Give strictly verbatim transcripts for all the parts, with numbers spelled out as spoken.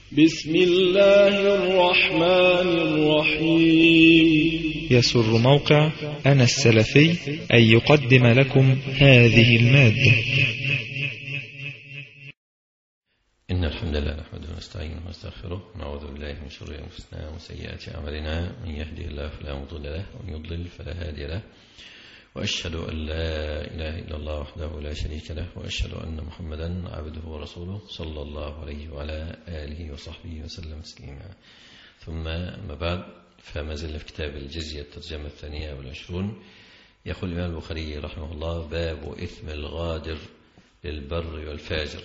بسم الله الرحمن الرحيم. يسر موقع أنا السلفي أن يقدم لكم هذه المادة. إن الحمد لله نحمده ونستعينه ونستغفره ونعوذ بالله من شرور أنفسنا وسيئات أعمالنا، من يهده الله فلا مضل له ومن يضلل فلا هادي له، وأشهد أن لا إله إلا الله وحده لا شريك له، وأشهد أن محمدا عبده ورسوله صلى الله عليه وعلى آله وصحبه وسلم تسليما. ثم ما بعد، فما زلنا في كتاب الجزية الترجمة الثانية والعشرون. يقول الإمام البخاري رحمه الله: باب إثم الغادر للبر والفاجر.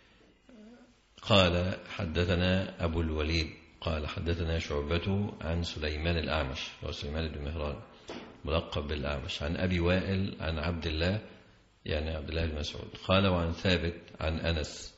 قال: حدثنا أبو الوليد قال حدثنا شعبة عن سليمان الأعمش وسليمان بن مهران ملقب بالأعمش عن أبي وائل عن عبد الله يعني عبد الله بن مسعود قال: وعن ثابت عن أنس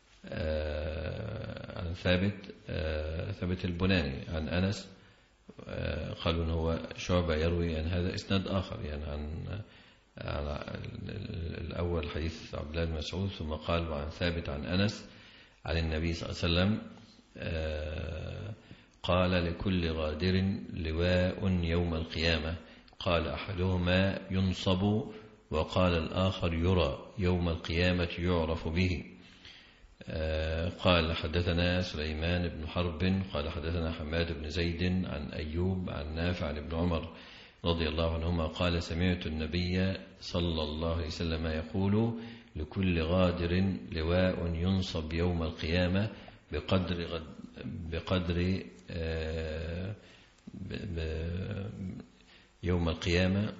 آه عن ثابت آه ثابت البناني عن أنس آه قالوا إن هو شعبة يروي عن هذا إسناد آخر، يعني عن, عن الأول حديث عبد الله بن مسعود، ثم قال: وعن ثابت عن أنس عن النبي صلى الله عليه وسلم آه قال: لكل غادر لواء يوم القيامة، قال أحدهما: ينصب، وقال الآخر: يرى يوم القيامة يعرف به. آه قال: حدثنا سليمان بن حرب قال حدثنا حماد بن زيد عن أيوب عن نافع عن ابن عمر رضي الله عنهما قال: سمعت النبي صلى الله عليه وسلم يقول: لكل غادر لواء ينصب يوم القيامة بقدر غد بقدر آه ب ب يوم القيامة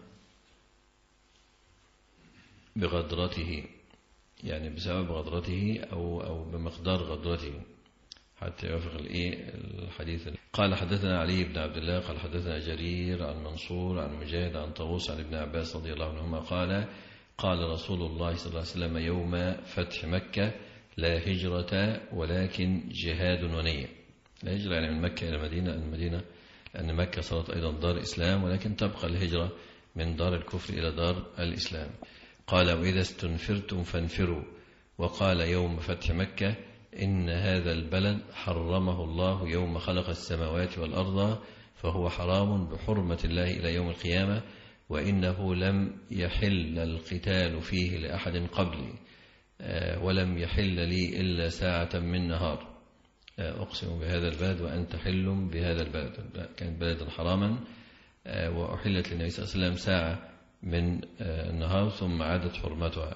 بغدرته، يعني بسبب غدرته أو أو بمقدار غدرته حتى يوافق الإيه الحديث. قال: حدثنا علي بن عبد الله قال حدثنا جرير عن منصور عن مجاهد عن طاووس عن ابن عباس رضي الله عنهما قال: قال رسول الله صلى الله عليه وسلم يوم فتح مكة: لا هجرة ولكن جهاد ونية. لا هجرة يعني من مكة إلى المدينة، المدينة أن مكة صارت أيضا دار إسلام، ولكن تبقى الهجرة من دار الكفر إلى دار الإسلام. قال: وإذا استنفرتم فانفروا. وقال يوم فتح مكة: إن هذا البلد حرمه الله يوم خلق السماوات والأرض، فهو حرام بحرمة الله إلى يوم القيامة، وإنه لم يحل القتال فيه لأحد قبلي، ولم يحل لي إلا ساعة من نهار. أقسم بهذا البلد وأنت حل بهذا البلد. كانت بلدا حراما وأحلت للنبي صلى الله عليه وسلم ساعة من النهار ثم عادت حرمتها،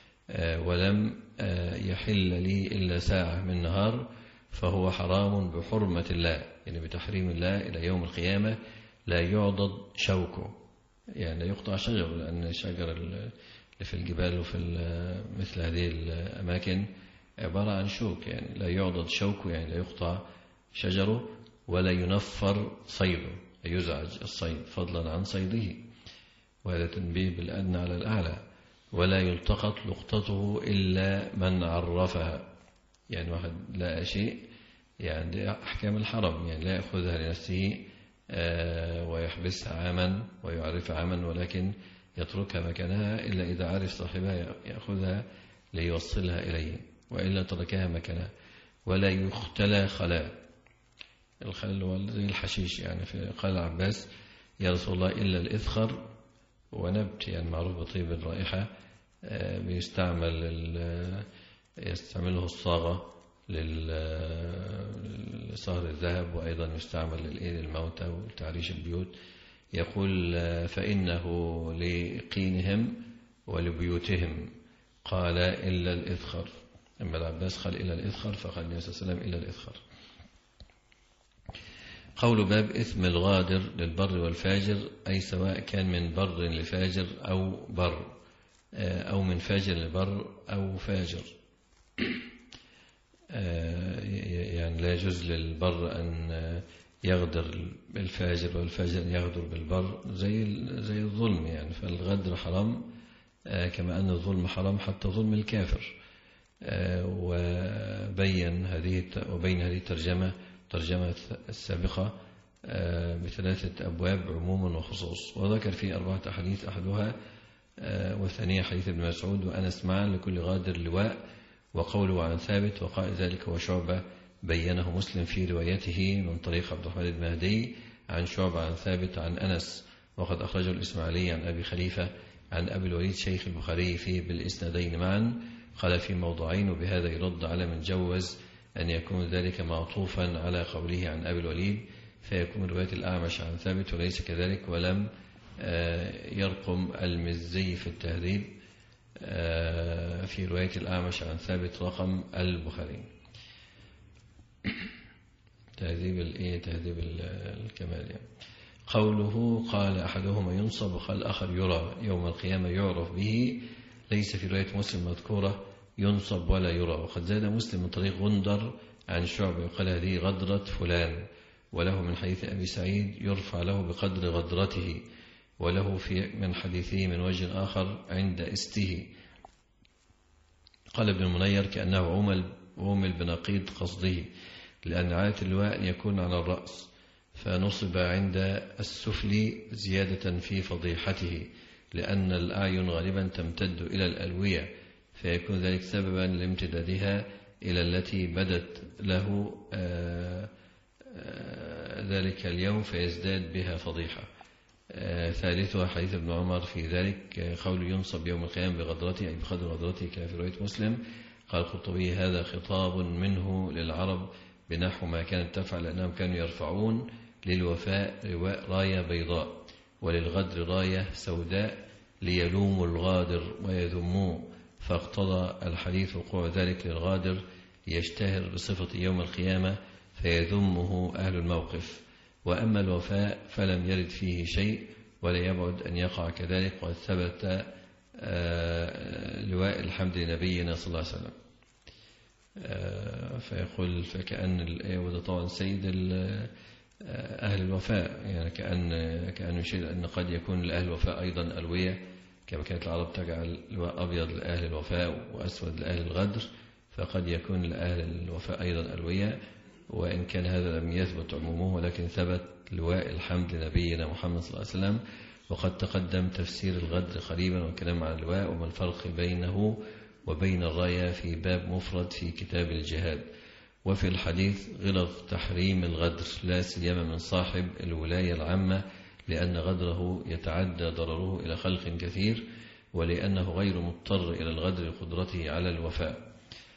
ولم يحل لي إلا ساعة من نهار، فهو حرام بحرمة الله، يعني بتحريم الله إلى يوم القيامة. لا يعضد شوكه، يعني لا يقطع شجر، لأن الشجر اللي في الجبال وفي مثل هذه الأماكن عبارة عن شوك، يعني لا يعضد شوكه، يعني لا يقطع شجره، ولا ينفر صيده، يزعج الصيد فضلا عن صيده، وهذا تنبيه بالأدنى على الأعلى. ولا يلتقط لقطته إلا من عرفها، يعني واحد لا شيء، يعني دي أحكام الحرم، يعني لا يأخذها لنفسه ويحبسها عاما ويعرفها عاما، ولكن يتركها مكانها إلا إذا عرف صاحبها يأخذها ليوصلها إليه، وإلا تركها مكانها. ولا يختلى خلاء، الخل هو زي الحشيش، يعني في قال عباس: يا رسول الله إلا الإذخر ونبت، يعني معروف بطيب الرائحة، بيستعمل يستعمله الصاغة لصهر الذهب، وأيضا يستعمل للموتى وتعريش البيوت. يقول: فإنه لقينهم ولبيوتهم. قال: إلا الإذخر. أما العباس قال إلا الإذخر، فقال النبي صلى الله عليه وسلم إلا الإذخر. قول باب إثم الغادر للبر والفاجر، أي سواء كان من بر لفاجر أو بر، أو من فاجر لبر أو فاجر. يعني لا يجوز للبر أن يغدر بالفاجر، والفاجر أن يغدر بالبر، زي زي الظلم يعني. فالغدر حرام كما أن الظلم حرام، حتى ظلم الكافر. وبين هذه وبين هذه الترجمة ترجمة السابقة بثلاثة أبواب عموما وخصوص، وذكر فيه أربعة أحاديث، أحدها والثانية حديث ابن مسعود وأنس معا: لكل غادر لواء، وقوله عن ثابت وقال ذلك هو شعبة بينه مسلم في روايته من طريق عبد الرحمن بن مهدي عن شعبة عن ثابت عن أنس، وقد أخرجه الإسماعيلي عن أبي خليفة عن أبي الوليد شيخ البخاري فيه بالإسنادين معا. قال في موضعين، وبهذا يرد على من جوز أن يكون ذلك معطوفا على قوله عن أبي الوليد، فيكون رواية الأعمش عن ثابت وليس كذلك. ولم يرقم المزي في التهذيب في رواية الأعمش عن ثابت رقم البخاري. تهذيب الايه تهذيب الكمال يعني. قوله قال أحدهما ينصب وقال الآخر يرى يوم القيامة يعرف به، ليس في رواية مسلم مذكورة ينصب ولا يرى. وقد زاد مسلم من طريق غندر عن شعبة وقال هذه غدرة فلان، وله من حديث أبي سعيد يرفع له بقدر غدرته، وله في من حديثه من وجه آخر عند استه. قال ابن المنير كأنه عمل عمل بنقيض قصده، لأن عادة اللواء يكون على الرأس، فنصب عند السفل زيادة في فضيحته، لأن الأعين غالبا تمتد إلى الألوية، فيكون ذلك سببا لامتدادها إلى التي بدت له آآ آآ ذلك اليوم، فيزداد بها فضيحة. ثالثها حديث ابن عمر في ذلك، قول ينصب يوم القيامة بغدرته أي بقدر غدرته كما في رواية مسلم. قال القرطبي هذا خطاب منه للعرب بنحو ما كانت تفعل، لأنهم كانوا يرفعون للوفاء راية بيضاء وللغدر راية سوداء ليلوموا الغادر ويذموه، فاقتضى الحديث وقوع ذلك للغادر يشتهر بصفة يوم القيامة فيذمه أهل الموقف. وأما الوفاء فلم يرد فيه شيء ولا يبعد أن يقع كذلك، وقد ثبت لواء الحمد لنبينا صلى الله عليه وسلم. فيقول فكأن الآية، وده طبعا سيد أهل الوفاء، يعني كأن كأن يشير أن قد يكون لأهل الوفاء أيضا ألوية، كما كانت العرب تجعل لواء أبيض لأهل الوفاء وأسود لأهل الغدر، فقد يكون لأهل الوفاء أيضا ألوية، وإن كان هذا لم يثبت عمومه، ولكن ثبت لواء الحمد لنبينا محمد صلى الله عليه وسلم. وقد تقدم تفسير الغدر قريبا والكلام عن اللواء وما الفرق بينه وبين الراية في باب مفرد في كتاب الجهاد. وفي الحديث غلظ تحريم الغدر، لا سيما من صاحب الولاية العامة، لأن غدره يتعدى ضرره إلى خلق كثير، ولأنه غير مضطر إلى الغدر لقدرته على الوفاء.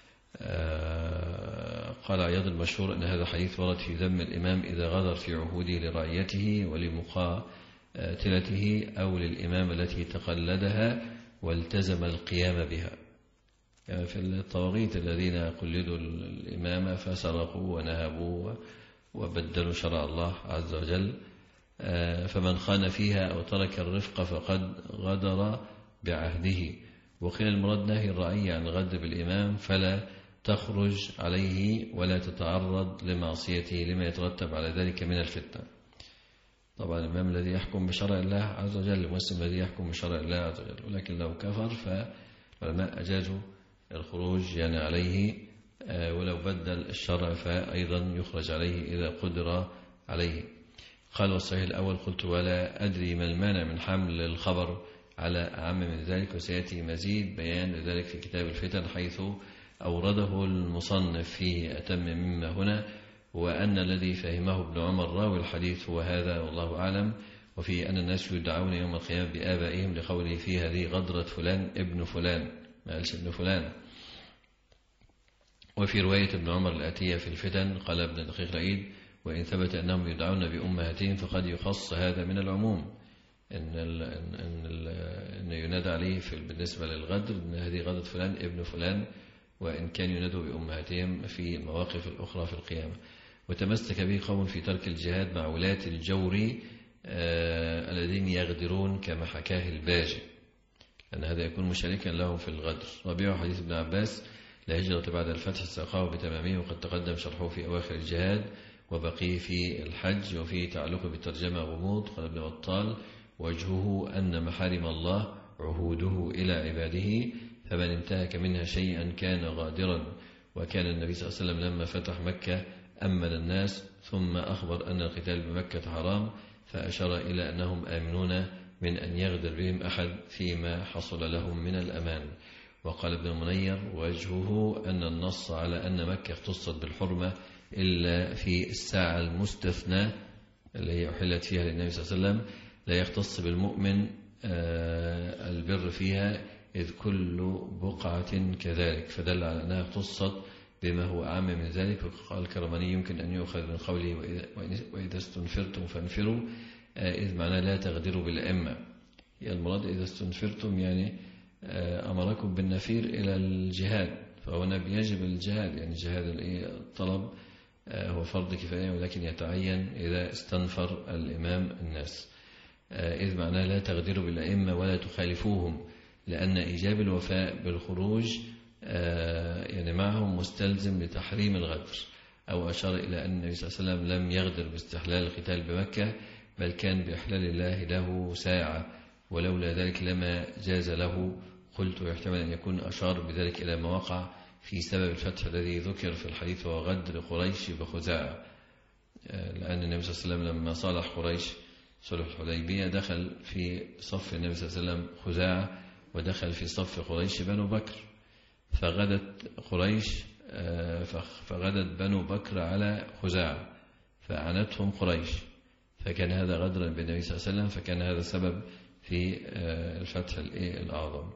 آه قال عياض المشهور أن هذا حديث ورد في ذم الإمام إذا غدر في عهوده لرعيته ولمقاتلته أو للإمام التي تقلدها والتزم القيام بها. يعني في الطواغيت الذين قلدوا الإمامة فسرقوا ونهبوا وبدلوا شرع الله عز وجل، آه فمن خان فيها أو ترك الرفق فقد غدر بعهده. وقيل المراد نهي الرعية عن الغدر بالإمام، فلا تخرج عليه ولا تتعرض لمعصيته لما يترتب على ذلك من الفتنة. طبعا الإمام الذي يحكم بشرع الله عز وجل، المسلم الذي يحكم بشرع الله عز وجل، ولكن لو كفر فالعلماء أجازوا الخروج يعني عليه، ولو بدل الشرع فأيضا يخرج عليه إذا قدر عليه. قال والصحيح الأول قلت ولا أدري ما المانع من حمل الخبر على أعم من ذلك، وسيأتي مزيد بيان ذلك في كتاب الفتن حيث أورده المصنف فيه أتم مما هنا، وأن الذي فهمه ابن عمر راوي الحديث هو هذا والله أعلم. وفي أن الناس يدعون يوم القيامة بآبائهم لقوله في هذه غدرة فلان ابن فلان، ما قالش ابن فلان. وفي رواية ابن عمر الآتية في الفتن قال ابن دقيق العيد وإن ثبت أنهم يدعون بأمهاتهم فقد يخص هذا من العموم، إن, ال إن, ال إن ينادى عليه في بالنسبة للغدر إن هذه غدرة فلان ابن فلان، وإن كان ينادوا بأمهاتهم في مواقف الأخرى في القيامة. وتمسك به قوم في ترك الجهاد مع ولاة الجور آه الذين يغدرون كما حكاه الباجي، أن هذا يكون مشاركا لهم في الغدر. رابعه حديث ابن عباس لا هجرة بعد الفتح ساقاه بتمامه، وقد تقدم شرحه في أواخر الجهاد وبقي في الحج، وفي تعلق بالترجمة غموض. قال ابن بطال وجهه أن محارم الله عهوده إلى عباده، فمن انتهك منها شيئا كان غادرا. وكان النبي صلى الله عليه وسلم لما فتح مكة أمن الناس ثم أخبر أن القتال بمكة حرام، فأشار إلى أنهم آمنون من أن يغدر بهم أحد فيما حصل لهم من الأمان. وقال ابن المنير وجهه أن النص على أن مكة اختصت بالحرمة إلا في الساعة المستثنى اللي هي أحلت فيها للنبي صلى الله عليه وسلم، لا يختص بالمؤمن البر فيها إذ كل بقعة كذلك، فدل على أنها اختصت بما هو أعم من ذلك. وقال الكرماني يمكن أن يؤخذ من قوله وإذا استنفرتم فانفروا، إذ معناه لا تغدروا بالأئمة. المراد إذا استنفرتم يعني أمركم بالنفير إلى الجهاد، فهنا بيجب الجهاد، يعني جهاد الطلب هو فرض كفاية ولكن يتعين إذا استنفر الإمام الناس. إذ معناه لا تغدروا بالأئمة ولا تخالفوهم، لأن إيجاب الوفاء بالخروج يعني معهم مستلزم لتحريم الغدر. أو أشار إلى أن النبي صلى الله عليه وسلم لم يغدر باستحلال القتال بمكة، بل كان بإحلال الله له ساعة، ولولا ذلك لما جاز له. قلت يحتمل أن يكون أشار بذلك إلى ما وقع في سبب الفتح الذي ذكر في الحديث وهو غدر قريش بخزاعة، لأن النبي صلى الله عليه وسلم لما صالح قريش صلح الحديبية دخل في صف النبي صلى الله عليه وسلم خزاعة، ودخل في صف قريش بنو بكر، فغدت قريش فغدت بنو بكر على خزاعة فأعنتهم قريش، فكان هذا غدرا بالنبي صلى الله عليه وسلم، فكان هذا سبب في الفتح الأعظم.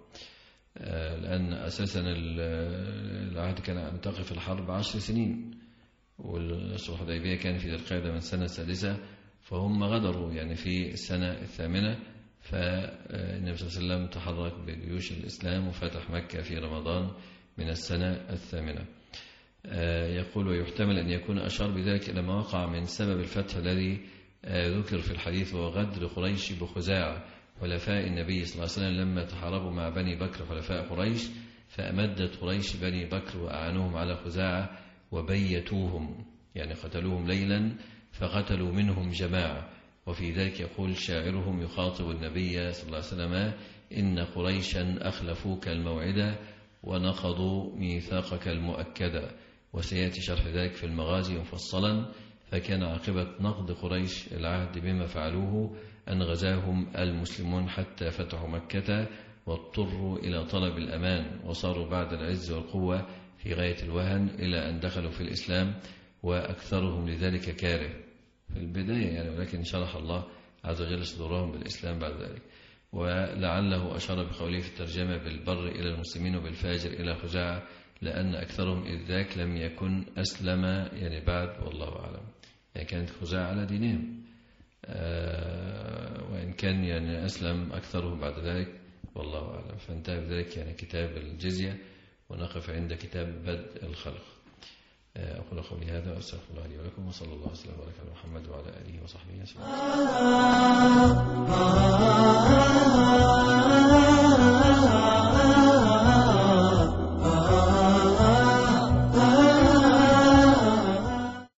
لأن أساسا العهد كان أن تقف الحرب عشر سنين، والصلح الحديبية كان في ذي القعدة من السنة السادسة، فهم غدروا يعني في السنة الثامنة. فالنبي صلى الله عليه وسلم تحرك بجيوش الإسلام وفتح مكة في رمضان من السنة الثامنة. يقول ويحتمل أن يكون أشار بذلك إلى ما وقع من سبب الفتح الذي ذكر في الحديث وهو غدر قريش بخزاعة حلفاء النبي صلى الله عليه وسلم لما تحاربوا مع بني بكر حلفاء قريش، فأمدت قريش بني بكر وأعانوهم على خزاعة وبيتوهم، يعني قتلوهم ليلا فقتلوا منهم جماعة. وفي ذلك يقول شاعرهم يخاطب النبي صلى الله عليه وسلم إن قريشا أخلفوك الموعدة ونقضوا ميثاقك المؤكدة، وسيأتي شرح ذلك في المغازي مفصلا. فكان عاقبة نقض قريش العهد بما فعلوه أن غزاهم المسلمون حتى فتحوا مكة واضطروا إلى طلب الأمان، وصاروا بعد العز والقوة في غاية الوهن إلى أن دخلوا في الإسلام، وأكثرهم لذلك كاره في البداية يعني، ولكن شرح الله عز وجل صدورهم بالإسلام بعد ذلك. ولعله أشار بقوله في الترجمة بالبر إلى المسلمين وبالفاجر إلى خزاعة، لأن أكثرهم إذ ذاك لم يكن أسلم يعني بعد، والله أعلم. يعني كانت خزاعة على دينهم، آه وإن كان يعني أسلم أكثرهم بعد ذلك، والله أعلم. فانتهى بذلك يعني كتاب الجزية، ونقف عند كتاب بدء الخلق. أقول قولي هذا وأستغفر الله لي ولكم، وصلى الله وسلم وبارك على محمد وعلى آله وصحبه وسلم.